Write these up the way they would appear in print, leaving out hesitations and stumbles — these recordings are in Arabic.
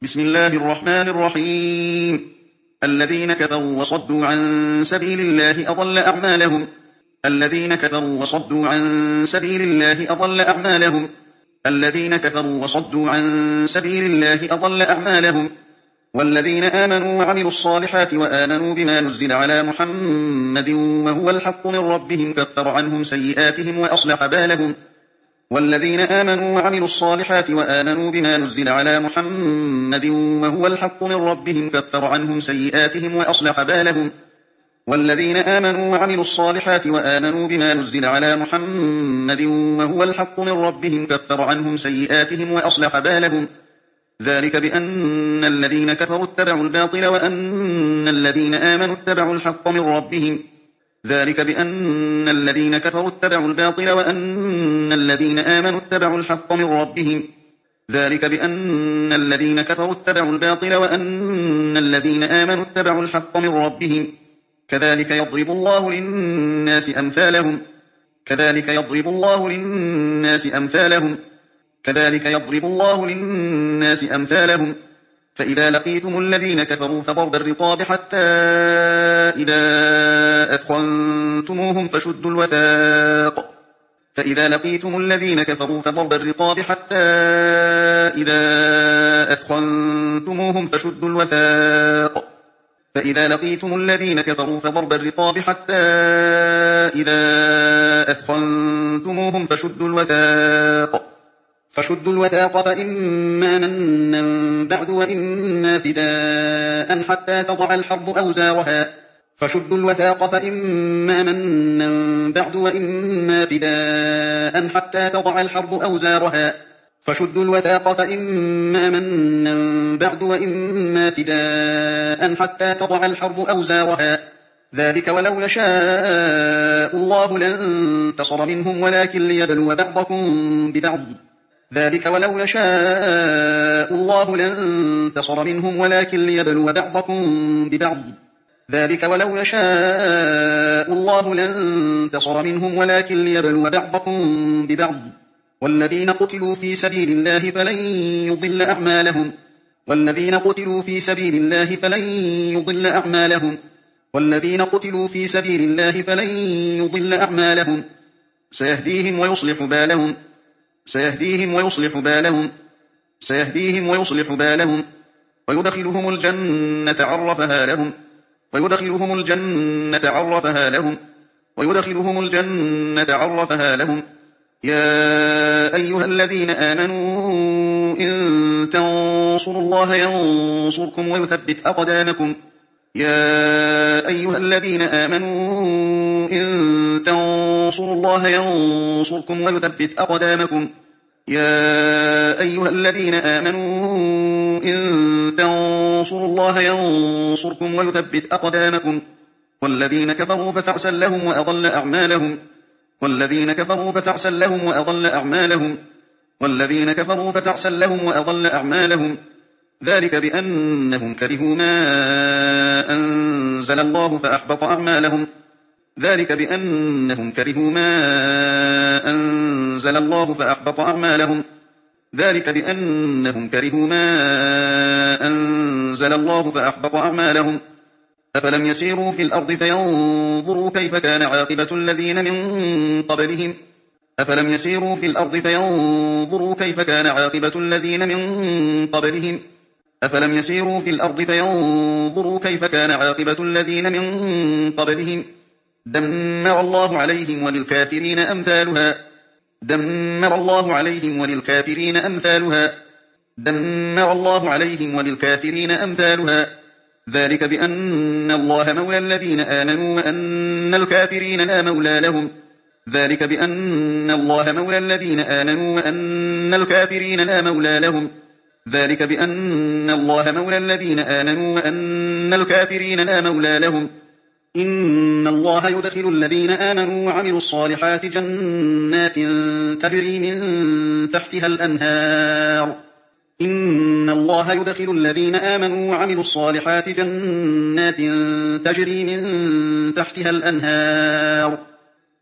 بسم الله الرحمن الرحيم. الذين كفروا وصدوا عن سبيل الله أضل أعمالهم. الذين كفروا وصدوا عن سبيل الله أضل أعمالهم. الذين كفروا وصدوا عن سبيل الله أضل أعمالهم. والذين آمنوا وعملوا الصالحات وآمنوا بما نزل على محمد وهو الحق من ربهم كفر عنهم سيئاتهم وأصلح بالهم. والذين آمنوا وعملوا الصالحات وآمنوا بما نزل على محمد وهو الحق من ربهم كفر عنهم سيئاتهم وأصلح بالهم. والذين آمنوا وعملوا الصالحات وآمنوا بما نزل على محمد وهو الحق من ربهم كفر عنهم سيئاتهم وأصلح بالهم. ذلك بأن الذين كفروا اتبعوا الباطل وأن الذين آمنوا اتبعوا الحق من ربهم. ذلك بأن الذين كفروا اتبعوا الباطل وأن الذين آمنوا اتبعوا الحق من ربهم. ذلك بأن الذين كفروا اتبعوا الباطل وأن الذين آمنوا اتبعوا الحق من ربهم. كذلك يضرب الله للناس أمثالهم. كذلك يضرب الله للناس أمثالهم. كذلك يضرب الله للناس أمثالهم. فإذا لقيتم الذين كفروا فضرب الرقاب حتى إذا أثخنتموهم فشدوا الوثاق. فإذا لقيتم الذين كفروا فضرب الرقاب حتى إذا أثخنتموهم فشدوا الوثاق. فإذا لقيتم الذين كفروا فضرب الرقاب حتى إذا أثخنتموهم فشدوا الوثاق فإما منا بعد وإما فداء حتى تضع الحرب أوزارها. فشدوا الوثاق فإما منا بعد وإما فداء حتى تضع الحرب أوزارها. فشدوا الوثاق فإما منا بعد وإما فداء حتى تضع الحرب أوزارها. ذلك ولو يشاء الله لانتصر منهم ولكن ليبلو بعضكم ببعض. ذلك ولو يشاء الله لانتصر منهم ولكن ليبلو بعضكم ببعض. ذلك ولو يشاء الله لانتصر منهم ولكن ليبلو بعضكم ببعض. والذين قتلوا في سبيل الله فلن يضل أعمالهم. والذين قتلوا في سبيل الله فلن يضل أعمالهم. والذين قتلوا في سبيل الله فلن يضل أعمالهم. سيهديهم ويصلح بالهم. سيهديهم ويصلح بالهم. سيهديهم ويصلح بالهم. ويدخلهم الجنة عرفها لهم. ويدخلهم الجنة عرفها لهم. ويدخلهم الجنة عرفها لهم. يا أيها الذين آمنوا إن تنصروا الله ينصركم ويثبت أقدامكم. يا أيها الذين آمنوا إن تنصروا الله ينصركم ويثبت أقدامكم. يا أيها الذين آمنوا إن تنصروا الله ينصركم ويثبت أقدامكم. والذين كفروا فتعسا لهم وأضل أعمالهم. والذين كفروا فتعسا لهم وأضل أعمالهم. والذين كفروا فتعسا لهم وأضل أعمالهم. ذلك بأنهم كرهوا ما أنزل الله فأحبط أعمالهم. ذلك بأنهم كرهوا ما أنزل الله فأحبط أعمالهم. ذلك بأنهم كرهوا ما أنزل الله فأحبط أعمالهم. أفلم يسيروا في الأرض فينظروا كيف كان عاقبة الذين من قبلهم. أفلم يسيروا في الأرض فينظروا كيف كان عاقبة الذين من قبلهم. أفلم يسيروا في الأرض فينظروا كيف كان عاقبة الذين من قبلهم. دمر الله عليهم وللكافرين أمثالها. دمر الله عليهم وللكافرين أمثالها. دمر الله عليهم وللكافرين أمثالها. ذلك بأن الله مولى الذين آمنوا وأن الكافرين لا مولى لهم. ذلك بأن الله مولى الذين آمنوا وأن الكافرين لا مولى لهم. ذلك بأن الله مولى الذين آمنوا وأن الكافرين لا مولى لهم. إن الله يدخل الذين آمنوا وعملوا الصالحات جنات تجري من تحتها الأنهار. إن الله يدخل الذين آمنوا وعملوا الصالحات جنات تجري من تحتها الأنهار.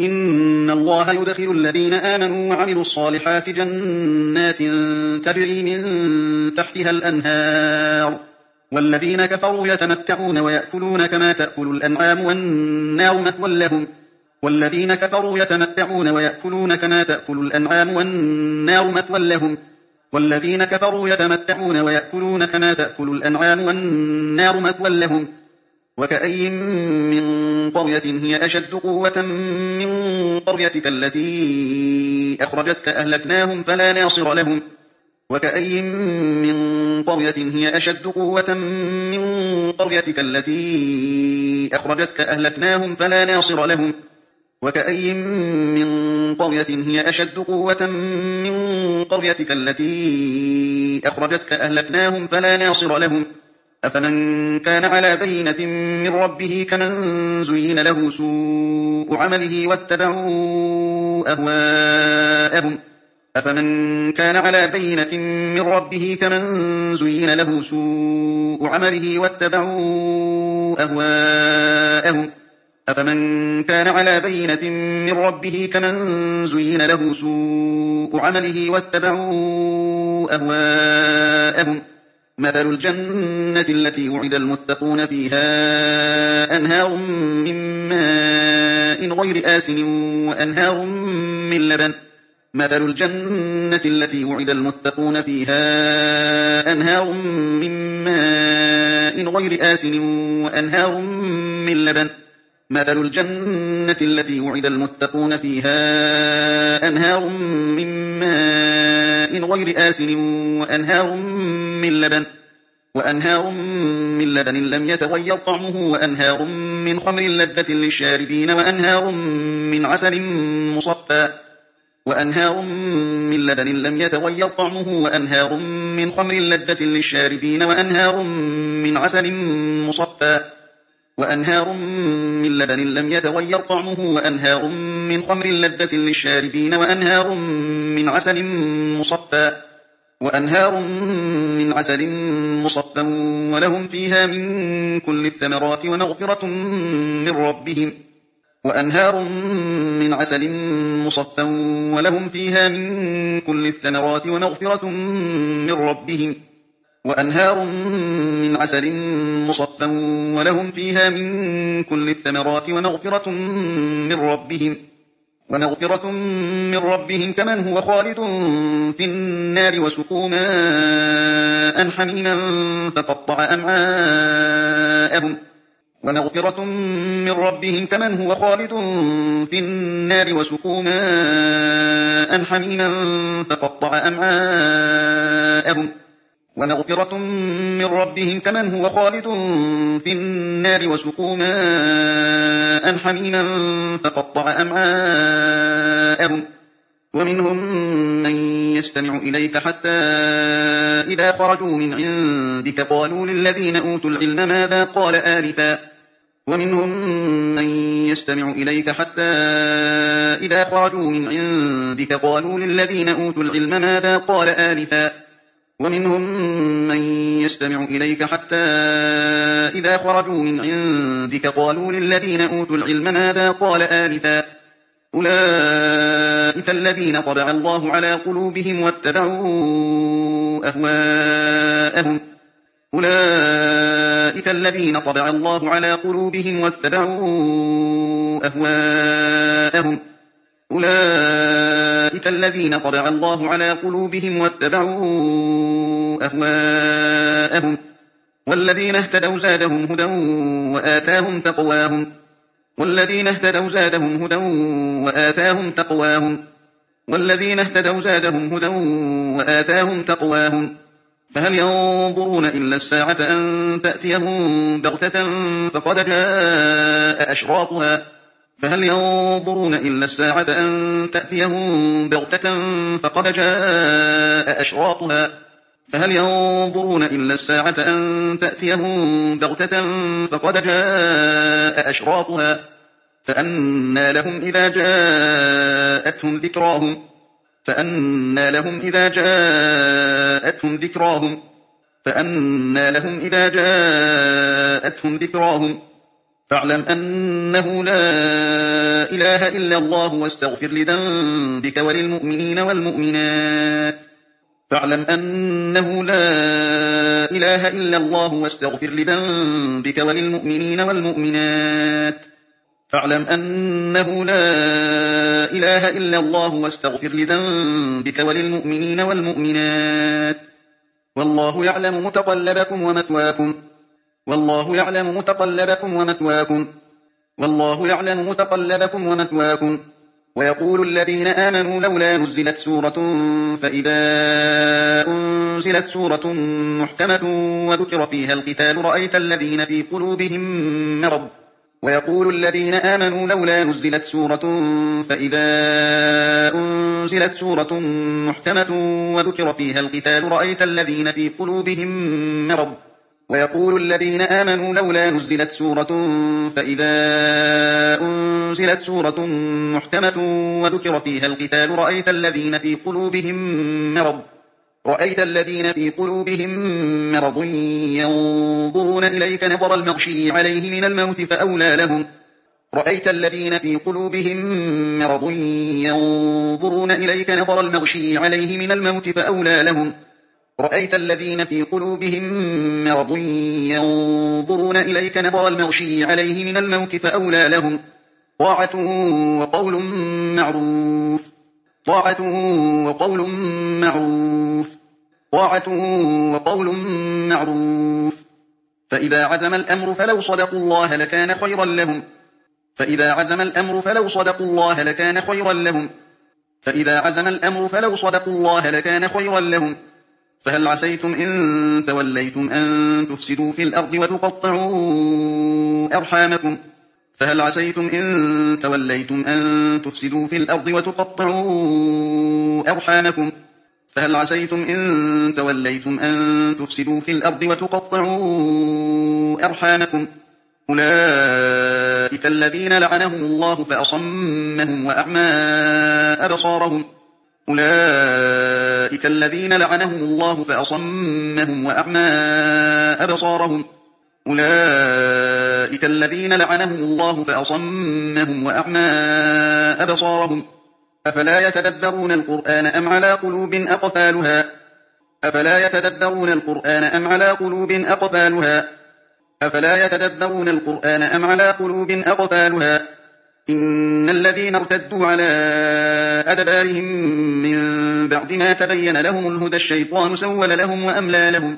إن الله يدخل الذين آمنوا وعملوا الصالحات جنات تجري من تحتها الأنهار والذين كفروا يتمتعون ويأكلون كما تأكل الأنعام والنار مثوى لهم والذين كفروا يتمتعون ويأكلون كما تأكل الأنعام والنار مثوى لهم والذين كفروا يتمتعون ويأكلون كما تأكل الأنعام والنار مثوى لهم وكأي من قرية هي أشد قوة من قريتك التي أخرجتك أهلكناهم فلا ناصر لهم وكأي من قرية هي أشد قوة من قريتك التي أخرجتك أهلكناهم فلا ناصر لهم وكأي من قرية هي أشد قوة من قريتك التي أخرجتك أهلكناهم فلا ناصر لهم أفمن كان على بينة من ربه كمن زين له سوء عمله واتبعوا أهواءهم أفمن كان على بينة من ربه كمن زين له سوء عمله واتبعوا أهواءهم أفمن كان على بينة من ربه كمن زين له سوء عمله واتبعوا أهواءهم مثل الجنة التي وعد المتقون فيها أنهار من ماء غير آسن وأنهار من لبن مثل الجنة التي وعد المتقون فيها أنهار من ماء غير آسن وأنهار من لبن مثل الجنة التي وعد المتقون فيها أنهار من ماء غير آسن وأنهار من لبن لم يتغير طعمه وأنهار من خمر لذة للشاربين وأنهار من عسل مصفى وأنهار من لبن لم يتغير طعمه وأنهار من خمر لذة للشاربين وأنهار من عسل مصفى وأنهار من لبن لم يتغير طعمه وأنهار من خمر لذة للشاربين وأنهار من عسل مصفى ولهم فيها من كل الثمرات ومغفرة من ربهم وأنهار من عسل مصفى ولهم فيها من كل الثمرات ومغفرة من ربهم وأنهار من عسل مصفى ولهم فيها من كل الثمرات ومغفرة من ربهم كمن هو خالد في النار وسقوا ماء حميما فقطع أمعاءهم ومغفرة من ربهم كمن هو خالد في النار وسقوا ماء حميما فقطع أمعاءهم ومغفرة من ربهم كمن هو خالد في النار وسقوا ماء حميما فقطع أمعاءهم ومنهم من يستمع إليك حتى إذا خرجوا من عندك قالوا للذين أوتوا العلم ماذا قال آنفا ومنهم من يستمع إليك حتى إذا خرجوا من عندك قالوا للذين أوتوا العلم ماذا قال آنفا ومنهم من يستمع إليك حتى إذا خرجوا من عندك قالوا للذين أوتوا العلم ماذا قال آنفا أولئك الذين طبع الله على قلوبهم واتبعوا أهواءهم أولئك الذين طبع الله على قلوبهم واتبعوا أهواءهم أولئك الذين طبع الله على قلوبهم واتبعوا أهواءهم والذين اهتدوا زادهم هدى وآتاهم تقواهم والذين اهتدوا زادهم هدى وآتاهم تقواهم فهل ينظرون إلا الساعة أن تأتيهم بغتة فقد جاء أشراطها فهل ينظرون إلا الساعة أن تأتيهم بغتة فقد جاء أشراطها فهل ينظرون إلا الساعة أن تأتيهم بغتة فقد جاء أشراطها فأنى لهم إذا جاءتهم ذكراهم فاعلم أنه لا إله إلا الله واستغفر لذنبك وللمؤمنين والمؤمنات فاعلم أنه لا إله إلا الله واستغفر لذنبك وللمؤمنين والمؤمنات فاعلم أنه لا إله إلا الله واستغفر لذنبك وللمؤمنين والمؤمنات والله يعلم متقلبكم ومثواكم والله يعلم متقلبكم ومثواكم والله يعلم متقلبكم ومثواكم ويقول الذين آمنوا لولا نزلت سورة فإذا أنزلت سورة محكمة وذكر فيها القتال رأيت الذين في قلوبهم مرض ويقول الذين آمنوا لولا نزلت سورة فإذا أنزلت سورة محكمة وذكر فيها القتال رأيت الذين في قلوبهم مرض ويقول الذين آمنوا لولا نزلت سورة فإذا أنزلت سورة محكمة وذكر فيها القتال رأيت الذين في قلوبهم مرض ينظرون إليك نظر المغشي عليه من الموت فأولى لهم رأيت الذين في قلوبهم مرض ينظرون إليك نظر المغشي عليه من الموت فأولى لهم رأيت الذين في قلوبهم مرض ينظرون إليك نظر المغشي عليه من الموت فأولى لهم طاعة وقول معروف فإذا عزم الأمر فلو صدقوا الله لكان خيرا لهم فهل عسيتم إن توليتم أن تفسدوا في الأرض وتقطعوا أرحامكم أولئك الذين لعنهم الله فأصمهم وأعمى أبصارهم أفلا يتدبرون القرآن أم على قلوب أقفالها إن الذين ارتدوا على أدبارهم من بعد ما تبين لهم الهدى الشيطان سول لهم وأملى لهم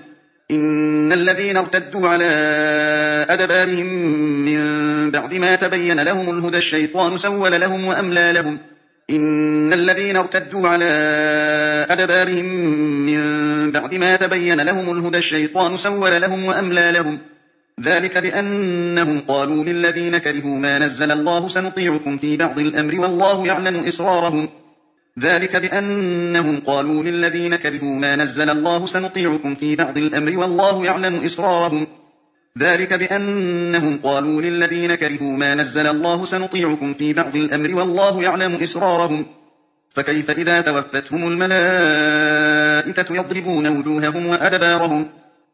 ذلك بأنهم قالوا للذين كرهوا ما نزل الله سنطيعكم في بعض الأمر والله يعلم إسرارهم فكيف إذا توفتهم الملائكة يضربون وجوههم وأدبارهم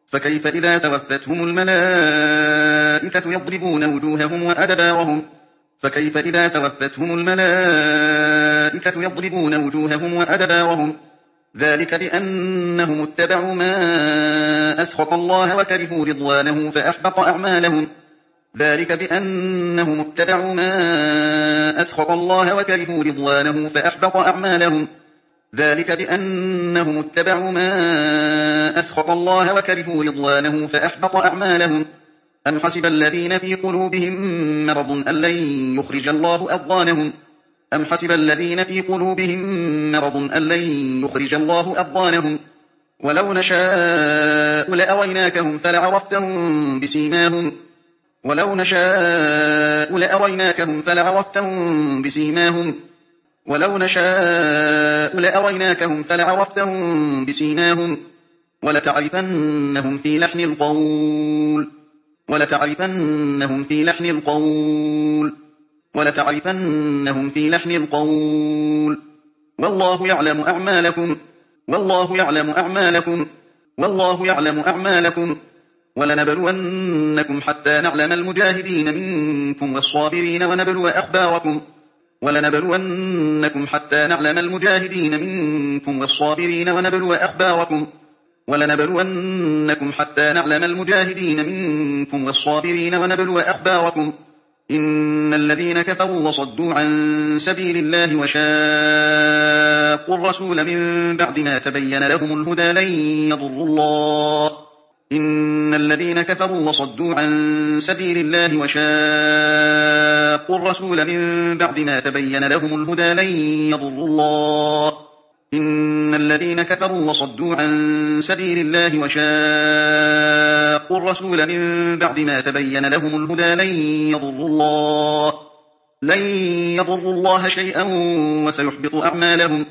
ذلك بأنهم اتبعوا ما أسخط الله وكرهوا رضوانه فأحبط أعمالهم أم حسب الذين في قلوبهم مرض أن لن يخرج الله أضغانهم ولو نشاء لأريناكهم فلعرفتهم بسيماهم ولتعرفنهم في لحن القول والله يعلم أعمالكم وَلَنَبْلُوَنَّكُمْ حَتَّىٰ نَعْلَمَ الْمُجَاهِدِينَ مِنكُمْ وَالصَّابِرِينَ وَنَبْلُوَ أَخْبَارَكُمْ إِنَّ الَّذِينَ كَفَرُوا وَصَدُّوا عَن سَبِيلِ اللَّهِ وَشَاقُّوا الرَّسُولَ مِن بَعْدِ مَا تَبَيَّنَ لَهُمُ الْهُدَىٰ لَن يَضُرُّوا اللَّهَ شَيْئًا وَسَيُحْبِطُ أَعْمَالَهُمْ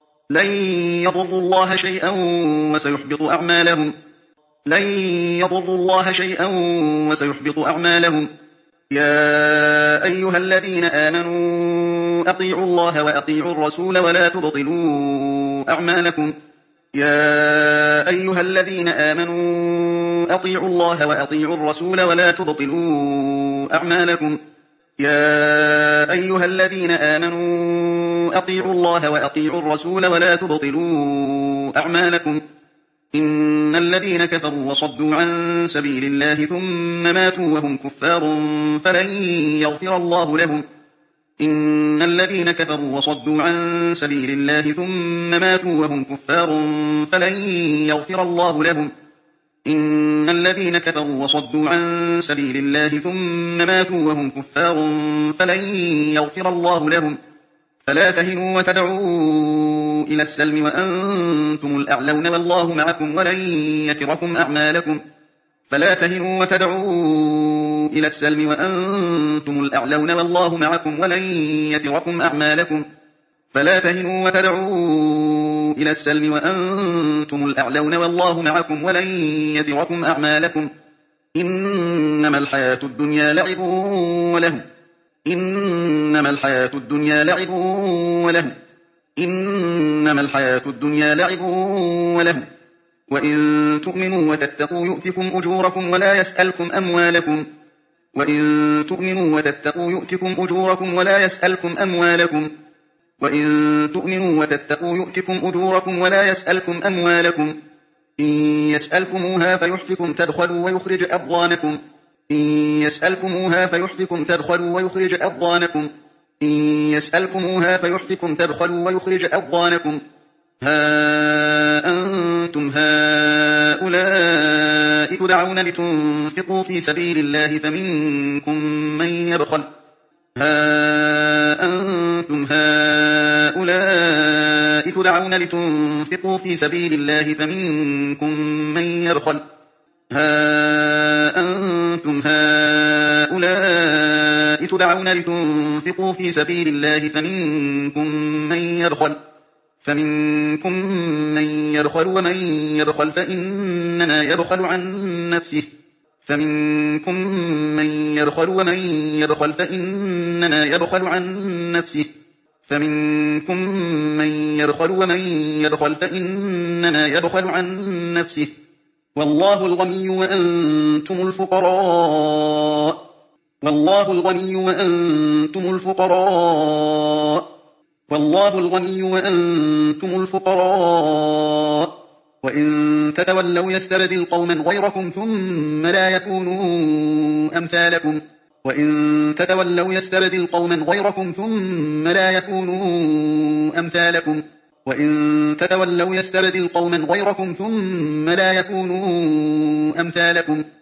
يَا أَيُّهَا الَّذِينَ آمَنُوا أَطِيعُوا اللَّهَ وَأَطِيعُوا الرَّسُولَ وَلَا تُبْطِلُوا أَعْمَالَكُمْ إِنَّ الَّذِينَ كَفَرُوا وَصَدُّوا عَن سَبِيلِ اللَّهِ ثُمَّ مَاتُوا وَهُمْ كُفَّارٌ فَلَن يَغْفِرَ اللَّهُ لَهُمْ فَلَا تَهِنُوا وَتَدْعُوا إِلَى السَّلْمِ وَأَنتُمُ الْأَعْلَوْنَ وَاللَّهُ مَعَكُمْ وَلَن يَتِرَكُمْ أَعْمَالَكُمْ إِنَّمَا الْحَيَاةُ الدُّنْيَا لَعِبٌ وَلَهْوٌ ۚ وَإِن تُؤْمِنُوا وَتَتَّقُوا يُؤْتِكُمْ أُجُورَكُمْ وَلَا يَسْأَلْكُمْ أَمْوَالَكُمْ إِن يَسْأَلْكُمُوهَا فَيُحْفِكُمْ تَبْخَلُوا وَيُخْرِجْ أَضْغَانَكُمْ هَا أَنتُمْ هَٰؤُلَاءِ تُدْعَوْنَ لِتُنفِقُوا فِي سَبِيلِ اللَّهِ فَمِنكُم مَّن يَبْخَلُ ۖ وَمَن يَبْخَلْ فَإِنَّمَا يَبْخَلُ عَن نَّفْسِهِ ۚ وَاللَّهُ الْغَنِيُّ وَأَنتُمُ الْفُقَرَاءُ ۚ وَإِن تَتَوَلَّوْا يَسْتَبْدِلْ قَوْمًا غَيْرَكُمْ ثُمَّ لَا يَكُونُوا أَمْثَالَكُم